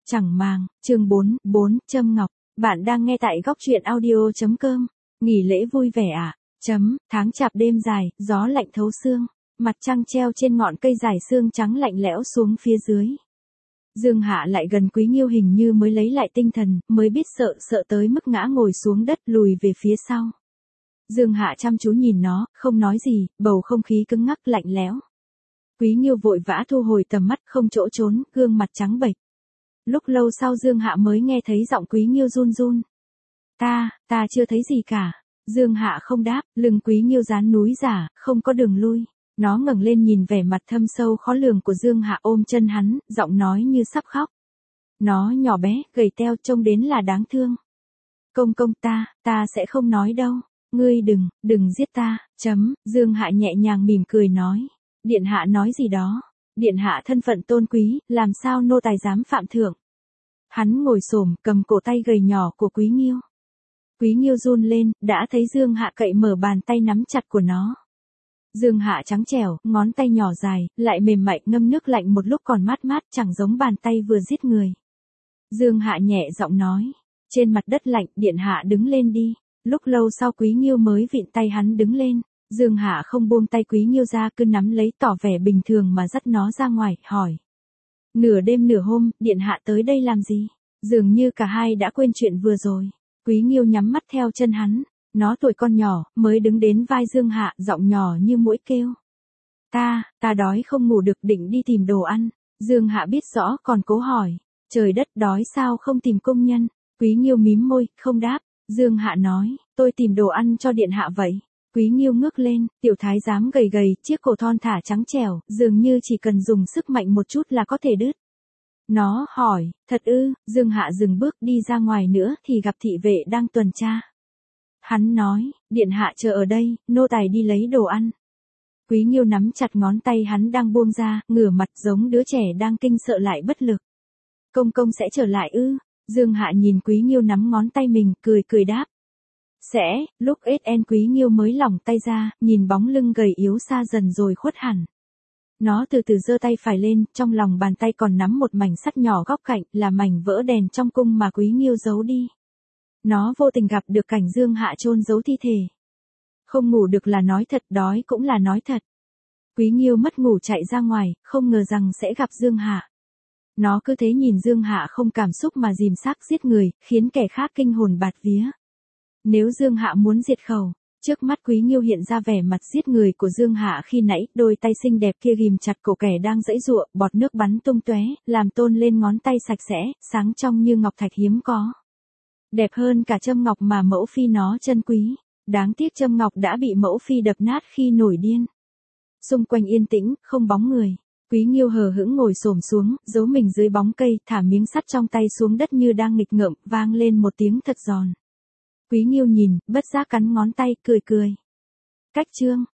Chẳng màng, chương 4, Trâm Ngọc, bạn đang nghe tại góc truyện audio.com, nghỉ lễ vui vẻ à? Tháng chạp đêm dài, gió lạnh thấu xương, mặt trăng treo trên ngọn cây dài xương trắng lạnh lẽo xuống phía dưới. Dương Hạ lại gần Quý Nghiêu hình như mới lấy lại tinh thần, mới biết sợ tới mức ngã ngồi xuống đất lùi về phía sau. Dương Hạ chăm chú nhìn nó, không nói gì, bầu không khí cứng ngắc lạnh lẽo. Quý Nghiêu vội vã thu hồi tầm mắt không chỗ trốn, gương mặt trắng bệch. Lúc lâu sau Dương Hạ mới nghe thấy giọng Quý Nghiêu run run. Ta chưa thấy gì cả. Dương Hạ không đáp, lưng Quý Nghiêu dán núi giả, không có đường lui. Nó ngẩng lên nhìn vẻ mặt thâm sâu khó lường của Dương Hạ ôm chân hắn, giọng nói như sắp khóc. Nó nhỏ bé, gầy teo trông đến là đáng thương. Công ta sẽ không nói đâu. Ngươi đừng giết ta, Dương Hạ nhẹ nhàng mỉm cười nói. Điện hạ nói gì đó. Điện hạ thân phận tôn quý, làm sao nô tài dám phạm thượng. Hắn ngồi xổm cầm cổ tay gầy nhỏ của Quý Nghiêu. Quý Nghiêu run lên, đã thấy Dương Hạ cậy mở bàn tay nắm chặt của nó. Dương Hạ trắng trẻo, ngón tay nhỏ dài, lại mềm mại ngâm nước lạnh một lúc còn mát mát chẳng giống bàn tay vừa giết người. Dương Hạ nhẹ giọng nói. Trên mặt đất lạnh, điện hạ đứng lên đi. Lúc lâu sau Quý Nghiêu mới vịn tay hắn đứng lên. Dương Hạ không buông tay Quý Nghiêu ra cứ nắm lấy tỏ vẻ bình thường mà dắt nó ra ngoài, hỏi. Nửa đêm nửa hôm, điện hạ tới đây làm gì? Dường như cả hai đã quên chuyện vừa rồi. Quý Nghiêu nhắm mắt theo chân hắn. Nó tuổi con nhỏ, mới đứng đến vai Dương Hạ, giọng nhỏ như muỗi kêu. Ta đói không ngủ được định đi tìm đồ ăn. Dương Hạ biết rõ còn cố hỏi. Trời đất đói sao không tìm công nhân? Quý Nghiêu mím môi, không đáp. Dương Hạ nói, tôi tìm đồ ăn cho điện hạ vậy. Quý Nghiêu ngước lên, tiểu thái giám gầy gầy, chiếc cổ thon thả trắng trẻo, dường như chỉ cần dùng sức mạnh một chút là có thể đứt. Nó hỏi, thật ư? Dương Hạ dừng bước đi ra ngoài nữa thì gặp thị vệ đang tuần tra. Hắn nói, điện hạ chờ ở đây, nô tài đi lấy đồ ăn. Quý Nghiêu nắm chặt ngón tay hắn đang buông ra, ngửa mặt giống đứa trẻ đang kinh sợ lại bất lực. Công sẽ trở lại ư? Dương Hạ nhìn Quý Nghiêu nắm ngón tay mình, cười đáp. Sẽ, lúc SN Quý Nghiêu mới lỏng tay ra, nhìn bóng lưng gầy yếu xa dần rồi khuất hẳn. Nó từ từ giơ tay phải lên, trong lòng bàn tay còn nắm một mảnh sắt nhỏ góc cạnh, là mảnh vỡ đèn trong cung mà Quý Nghiêu giấu đi. Nó vô tình gặp được cảnh Dương Hạ chôn giấu thi thể. Không ngủ được là nói thật, đói cũng là nói thật. Quý Nghiêu mất ngủ chạy ra ngoài, không ngờ rằng sẽ gặp Dương Hạ. Nó cứ thế nhìn Dương Hạ không cảm xúc mà dìm xác giết người, khiến kẻ khác kinh hồn bạt vía. Nếu Dương Hạ muốn diệt khẩu, trước mắt Quý Nghiêu hiện ra vẻ mặt giết người của Dương Hạ khi nãy, đôi tay xinh đẹp kia ghim chặt cổ kẻ đang giãy giụa, bọt nước bắn tung tóe, làm tôn lên ngón tay sạch sẽ, sáng trong như ngọc thạch hiếm có. Đẹp hơn cả châm ngọc mà mẫu phi nó trân quý. Đáng tiếc châm ngọc đã bị mẫu phi đập nát khi nổi điên. Xung quanh yên tĩnh, không bóng người. Quý Nghiêu hờ hững ngồi xổm xuống, giấu mình dưới bóng cây, thả miếng sắt trong tay xuống đất như đang nghịch ngợm, vang lên một tiếng thật giòn. Quý Nghiêu nhìn, bất giác cắn ngón tay, cười. Cách chương.